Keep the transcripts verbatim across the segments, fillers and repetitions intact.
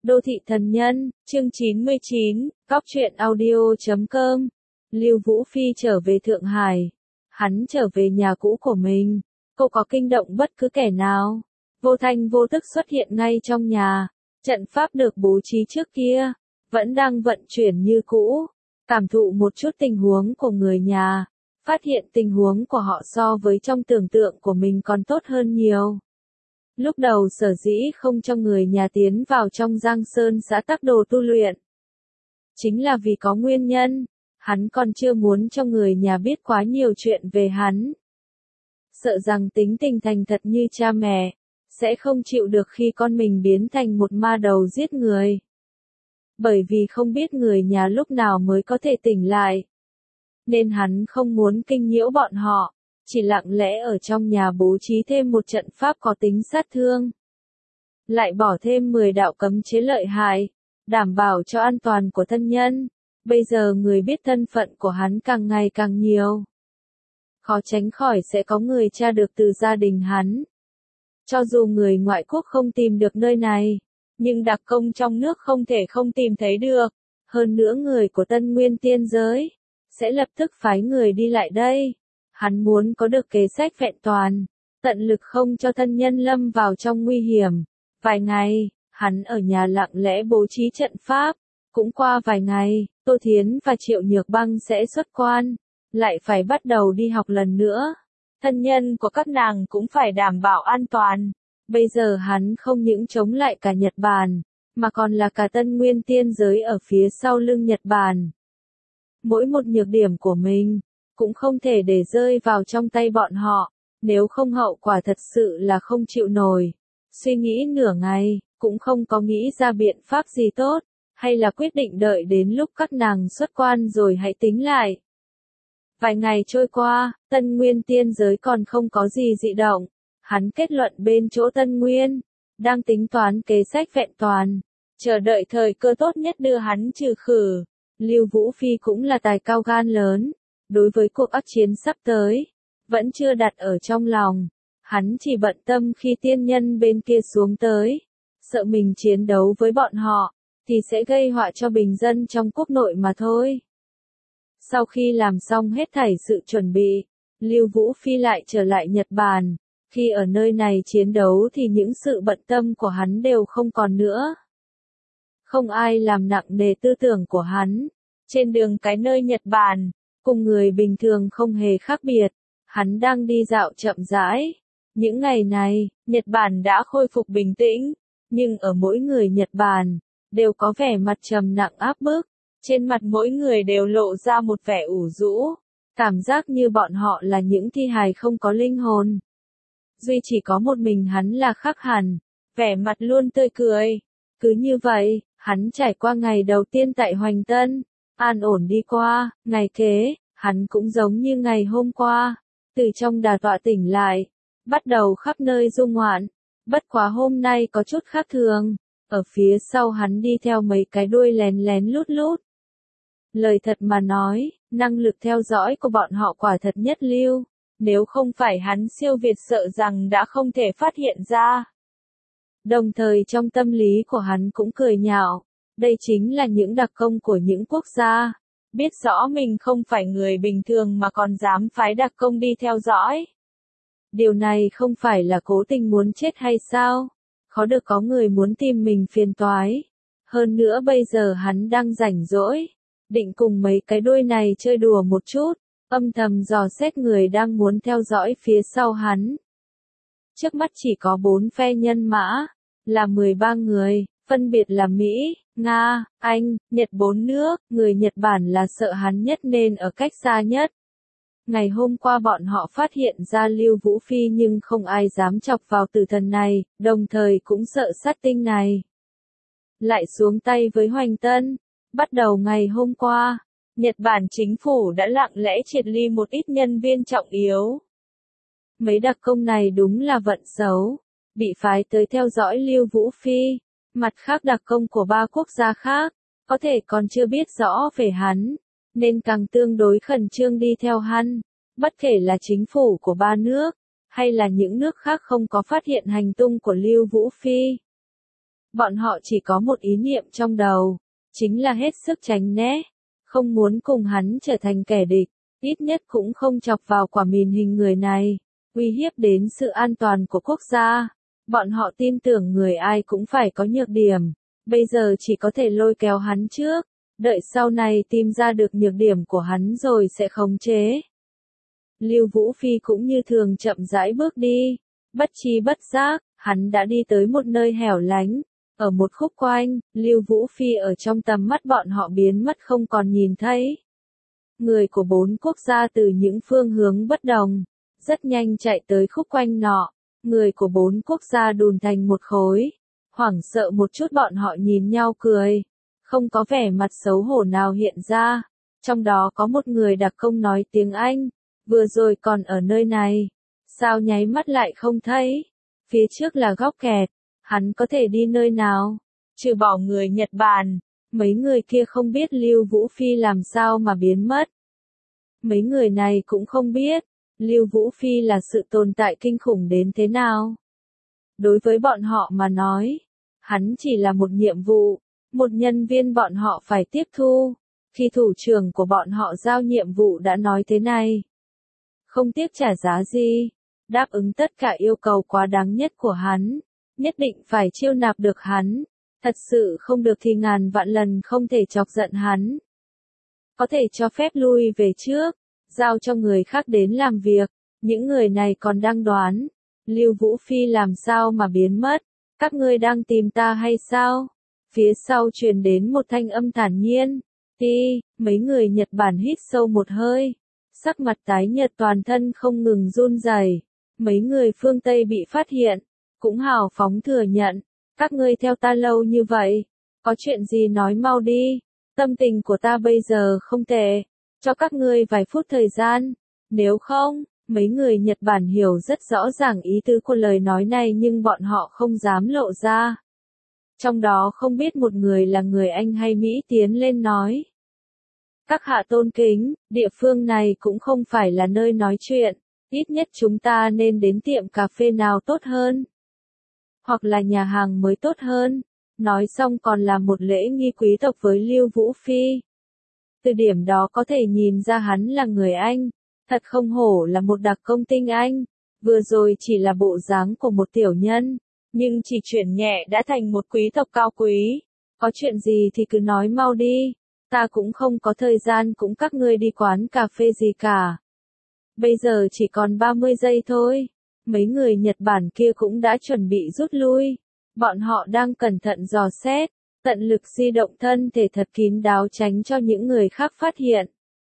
Đô thị thần nhân, chương chín mươi chín, cóc truyện audio chấm com. Lưu Vũ Phi trở về Thượng Hải. Hắn trở về nhà cũ của mình. Cô có kinh động bất cứ kẻ nào. Vô thanh vô tức xuất hiện ngay trong nhà. Trận pháp được bố trí trước kia, vẫn đang vận chuyển như cũ. Cảm thụ một chút tình huống của người nhà. Phát hiện tình huống của họ so với trong tưởng tượng của mình còn tốt hơn nhiều. Lúc đầu sở dĩ không cho người nhà tiến vào trong Giang Sơn xã Tắc Đồ tu luyện. Chính là vì có nguyên nhân, hắn còn chưa muốn cho người nhà biết quá nhiều chuyện về hắn. Sợ rằng tính tình thành thật như cha mẹ, sẽ không chịu được khi con mình biến thành một ma đầu giết người. Bởi vì không biết người nhà lúc nào mới có thể tỉnh lại. Nên hắn không muốn kinh nhiễu bọn họ. Chỉ lặng lẽ ở trong nhà bố trí thêm một trận pháp có tính sát thương. Lại bỏ thêm mười đạo cấm chế lợi hại, đảm bảo cho an toàn của thân nhân. Bây giờ người biết thân phận của hắn càng ngày càng nhiều. Khó tránh khỏi sẽ có người tra được từ gia đình hắn. Cho dù người ngoại quốc không tìm được nơi này, nhưng đặc công trong nước không thể không tìm thấy được. Hơn nữa người của Tân Nguyên Tiên Giới, sẽ lập tức phái người đi lại đây. Hắn muốn có được kế sách vẹn toàn, tận lực không cho thân nhân lâm vào trong nguy hiểm. Vài ngày, hắn ở nhà lặng lẽ bố trí trận pháp. Cũng qua vài ngày, Tô Thiến và Triệu Nhược Băng sẽ xuất quan, lại phải bắt đầu đi học lần nữa. Thân nhân của các nàng cũng phải đảm bảo an toàn. Bây giờ hắn không những chống lại cả Nhật Bản, mà còn là cả Tân Nguyên Tiên Giới ở phía sau lưng Nhật Bản. Mỗi một nhược điểm của mình, cũng không thể để rơi vào trong tay bọn họ, nếu không hậu quả thật sự là không chịu nổi. Suy nghĩ nửa ngày, cũng không có nghĩ ra biện pháp gì tốt, hay là quyết định đợi đến lúc các nàng xuất quan rồi hãy tính lại. Vài ngày trôi qua, Tân Nguyên Tiên Giới còn không có gì dị động, hắn kết luận bên chỗ Tân Nguyên, đang tính toán kế sách vẹn toàn, chờ đợi thời cơ tốt nhất đưa hắn trừ khử. Lưu Vũ Phi cũng là tài cao gan lớn. Đối với cuộc ác chiến sắp tới, vẫn chưa đặt ở trong lòng. Hắn chỉ bận tâm khi tiên nhân bên kia xuống tới. Sợ mình chiến đấu với bọn họ, thì sẽ gây họa cho bình dân trong quốc nội mà thôi. Sau khi làm xong hết thảy sự chuẩn bị, Lưu Vũ Phi lại trở lại Nhật Bản. Khi ở nơi này chiến đấu thì những sự bận tâm của hắn đều không còn nữa. Không ai làm nặng nề tư tưởng của hắn. Trên đường cái nơi Nhật Bản, cùng người bình thường không hề khác biệt, hắn đang đi dạo chậm rãi. Những ngày này, Nhật Bản đã khôi phục bình tĩnh, nhưng ở mỗi người Nhật Bản, đều có vẻ mặt trầm nặng áp bức, trên mặt mỗi người đều lộ ra một vẻ ủ rũ, cảm giác như bọn họ là những thi hài không có linh hồn. Duy chỉ có một mình hắn là khác hẳn, vẻ mặt luôn tươi cười. Cứ như vậy, hắn trải qua ngày đầu tiên tại Hoành Tân. An ổn đi qua, ngày kế, hắn cũng giống như ngày hôm qua, từ trong đà tọa tỉnh lại, bắt đầu khắp nơi du ngoạn, bất quá hôm nay có chút khác thường, ở phía sau hắn đi theo mấy cái đuôi lén lén lút lút. Lời thật mà nói, năng lực theo dõi của bọn họ quả thật nhất lưu, nếu không phải hắn siêu việt sợ rằng đã không thể phát hiện ra. Đồng thời trong tâm lý của hắn cũng cười nhạo. Đây chính là những đặc công của những quốc gia, biết rõ mình không phải người bình thường mà còn dám phái đặc công đi theo dõi. Điều này không phải là cố tình muốn chết hay sao? Khó được có người muốn tìm mình phiền toái. Hơn nữa bây giờ hắn đang rảnh rỗi, định cùng mấy cái đuôi này chơi đùa một chút, âm thầm dò xét người đang muốn theo dõi phía sau hắn. Trước mắt chỉ có bốn phe nhân mã, là mười ba người. Phân biệt là Mỹ, Nga, Anh, Nhật bốn nước, người Nhật Bản là sợ hắn nhất nên ở cách xa nhất. Ngày hôm qua bọn họ phát hiện ra Lưu Vũ Phi nhưng không ai dám chọc vào tử thần này, đồng thời cũng sợ sát tinh này. Lại xuống tay với Hoành Tân. Bắt đầu ngày hôm qua, Nhật Bản chính phủ đã lặng lẽ triệt ly một ít nhân viên trọng yếu. Mấy đặc công này đúng là vận xấu, bị phái tới theo dõi Lưu Vũ Phi. Mặt khác đặc công của ba quốc gia khác, có thể còn chưa biết rõ về hắn, nên càng tương đối khẩn trương đi theo hắn, bất kể là chính phủ của ba nước, hay là những nước khác không có phát hiện hành tung của Lưu Vũ Phi. Bọn họ chỉ có một ý niệm trong đầu, chính là hết sức tránh né, không muốn cùng hắn trở thành kẻ địch, ít nhất cũng không chọc vào quả mìn hình người này, uy hiếp đến sự an toàn của quốc gia. Bọn họ tin tưởng người ai cũng phải có nhược điểm, bây giờ chỉ có thể lôi kéo hắn trước, đợi sau này tìm ra được nhược điểm của hắn rồi sẽ khống chế. Lưu Vũ Phi cũng như thường chậm rãi bước đi, bất tri bất giác, hắn đã đi tới một nơi hẻo lánh, ở một khúc quanh, Lưu Vũ Phi ở trong tầm mắt bọn họ biến mất không còn nhìn thấy. Người của bốn quốc gia từ những phương hướng bất đồng, rất nhanh chạy tới khúc quanh nọ, người của bốn quốc gia đùn thành một khối, hoảng sợ một chút bọn họ nhìn nhau cười, không có vẻ mặt xấu hổ nào hiện ra, trong đó có một người đặc công nói tiếng Anh, vừa rồi còn ở nơi này, sao nháy mắt lại không thấy, phía trước là góc kẹt, hắn có thể đi nơi nào, trừ bỏ người Nhật Bản, mấy người kia không biết Lưu Vũ Phi làm sao mà biến mất. Mấy người này cũng không biết, Lưu Vũ Phi là sự tồn tại kinh khủng đến thế nào. Đối với bọn họ mà nói, hắn chỉ là một nhiệm vụ, một nhân viên bọn họ phải tiếp thu, khi thủ trưởng của bọn họ giao nhiệm vụ đã nói thế này. Không tiếc trả giá gì, đáp ứng tất cả yêu cầu quá đáng nhất của hắn, nhất định phải chiêu nạp được hắn, thật sự không được thì ngàn vạn lần không thể chọc giận hắn. Có thể cho phép lui về trước, giao cho người khác đến làm việc, những người này còn đang đoán, Lưu Vũ Phi làm sao mà biến mất, các ngươi đang tìm ta hay sao? Phía sau truyền đến một thanh âm thản nhiên, ti, mấy người Nhật Bản hít sâu một hơi, sắc mặt tái nhợt toàn thân không ngừng run rẩy. Mấy người phương Tây bị phát hiện, cũng hào phóng thừa nhận, các ngươi theo ta lâu như vậy, có chuyện gì nói mau đi, tâm tình của ta bây giờ không tệ, cho các ngươi vài phút thời gian, nếu không, mấy người Nhật Bản hiểu rất rõ ràng ý tứ của lời nói này nhưng bọn họ không dám lộ ra. Trong đó không biết một người là người Anh hay Mỹ tiến lên nói. Các hạ tôn kính, địa phương này cũng không phải là nơi nói chuyện, ít nhất chúng ta nên đến tiệm cà phê nào tốt hơn. Hoặc là nhà hàng mới tốt hơn. Nói xong còn làm một lễ nghi quý tộc với Lưu Vũ Phi. Từ điểm đó có thể nhìn ra hắn là người Anh, thật không hổ là một đặc công tinh Anh, vừa rồi chỉ là bộ dáng của một tiểu nhân, nhưng chỉ chuyển nhẹ đã thành một quý tộc cao quý. Có chuyện gì thì cứ nói mau đi, ta cũng không có thời gian cũng các ngươi đi quán cà phê gì cả. Bây giờ chỉ còn ba mươi giây thôi, mấy người Nhật Bản kia cũng đã chuẩn bị rút lui. Bọn họ đang cẩn thận dò xét, tận lực di động thân thể thật kín đáo tránh cho những người khác phát hiện.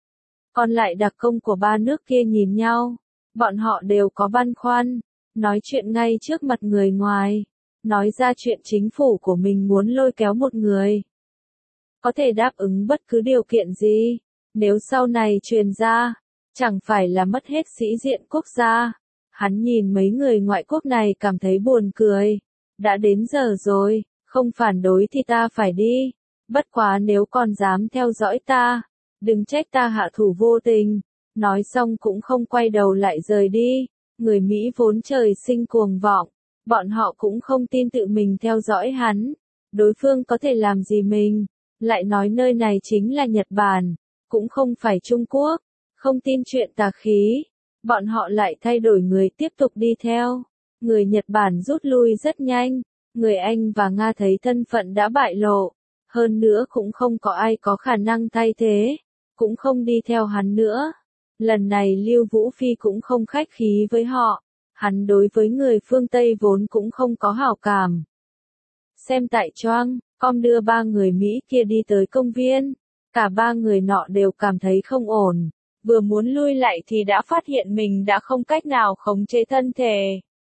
Còn lại đặc công của ba nước kia nhìn nhau, bọn họ đều có băn khoăn, nói chuyện ngay trước mặt người ngoài, nói ra chuyện chính phủ của mình muốn lôi kéo một người. Có thể đáp ứng bất cứ điều kiện gì, nếu sau này truyền ra, chẳng phải là mất hết sĩ diện quốc gia. Hắn nhìn mấy người ngoại quốc này cảm thấy buồn cười. Đã đến giờ rồi, không phản đối thì ta phải đi, bất quá nếu còn dám theo dõi ta, đừng trách ta hạ thủ vô tình. Nói xong cũng không quay đầu lại rời đi, người Mỹ vốn trời sinh cuồng vọng, bọn họ cũng không tin tự mình theo dõi hắn, đối phương có thể làm gì mình, lại nói nơi này chính là Nhật Bản, cũng không phải Trung Quốc, không tin chuyện tà khí, bọn họ lại thay đổi người tiếp tục đi theo. Người Nhật Bản rút lui rất nhanh, người Anh và Nga thấy thân phận đã bại lộ, hơn nữa cũng không có ai có khả năng thay thế, cũng không đi theo hắn nữa. Lần này Lưu Vũ Phi cũng không khách khí với họ, hắn đối với người phương Tây vốn cũng không có hảo cảm. Xem tại choang, com đưa ba người Mỹ kia đi tới công viên, cả ba người nọ đều cảm thấy không ổn, vừa muốn lui lại thì đã phát hiện mình đã không cách nào khống chế thân thể.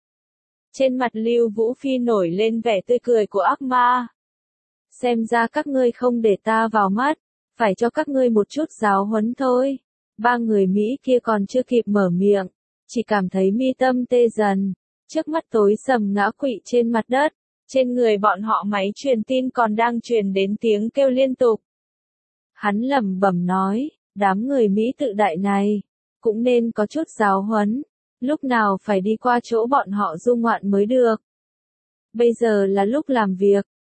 Trên mặt Lưu Vũ Phi nổi lên vẻ tươi cười của ác ma. Xem ra các ngươi không để ta vào mắt, phải cho các ngươi một chút giáo huấn thôi. Ba người Mỹ kia còn chưa kịp mở miệng, chỉ cảm thấy mi tâm tê dần, trước mắt tối sầm ngã quỵ trên mặt đất, trên người bọn họ máy truyền tin còn đang truyền đến tiếng kêu liên tục. Hắn lẩm bẩm nói, đám người Mỹ tự đại này, cũng nên có chút giáo huấn. Lúc nào phải đi qua chỗ bọn họ du ngoạn mới được. Bây giờ là lúc làm việc,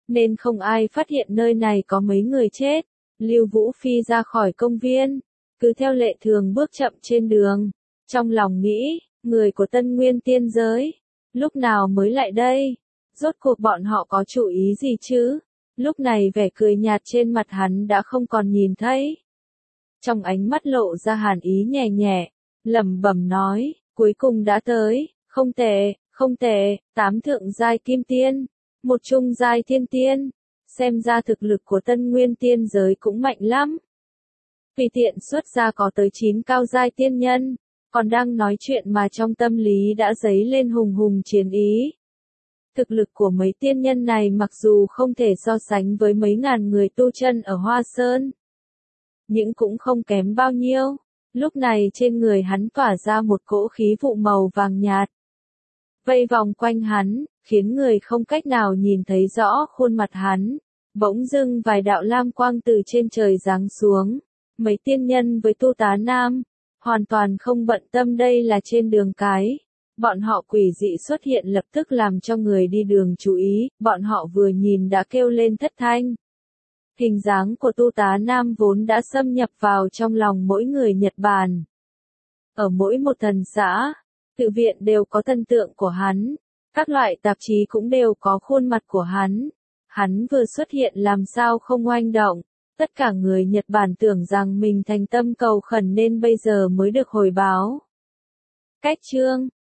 nên không ai phát hiện nơi này có mấy người chết. Lưu Vũ Phi ra khỏi công viên, cứ theo lệ thường bước chậm trên đường, trong lòng nghĩ, người của Tân Nguyên tiên giới, lúc nào mới lại đây? Rốt cuộc bọn họ có chủ ý gì chứ? Lúc này vẻ cười nhạt trên mặt hắn đã không còn nhìn thấy. Trong ánh mắt lộ ra hàn ý nhẹ nhẹ, lẩm bẩm nói, cuối cùng đã tới, không tệ, không tệ, tám thượng giai kim tiên, một trung giai thiên tiên, xem ra thực lực của Tân Nguyên tiên giới cũng mạnh lắm. Tùy tiện xuất ra có tới chín cao giai tiên nhân, còn đang nói chuyện mà trong tâm lý đã dấy lên hùng hùng chiến ý. Thực lực của mấy tiên nhân này mặc dù không thể so sánh với mấy ngàn người tu chân ở Hoa Sơn, nhưng cũng không kém bao nhiêu. Lúc này trên người hắn tỏa ra một cỗ khí vụ màu vàng nhạt, vây vòng quanh hắn, khiến người không cách nào nhìn thấy rõ khuôn mặt hắn. Bỗng dưng vài đạo lam quang từ trên trời giáng xuống, mấy tiên nhân với Tu Tá Nam, hoàn toàn không bận tâm đây là trên đường cái. Bọn họ quỷ dị xuất hiện lập tức làm cho người đi đường chú ý, bọn họ vừa nhìn đã kêu lên thất thanh. Hình dáng của Tu Tá Nam vốn đã xâm nhập vào trong lòng mỗi người Nhật Bản. Ở mỗi một thần xã, tự viện đều có thần tượng của hắn, các loại tạp chí cũng đều có khuôn mặt của hắn. Hắn vừa xuất hiện làm sao không oanh động, tất cả người Nhật Bản tưởng rằng mình thành tâm cầu khẩn nên bây giờ mới được hồi báo. Cách chương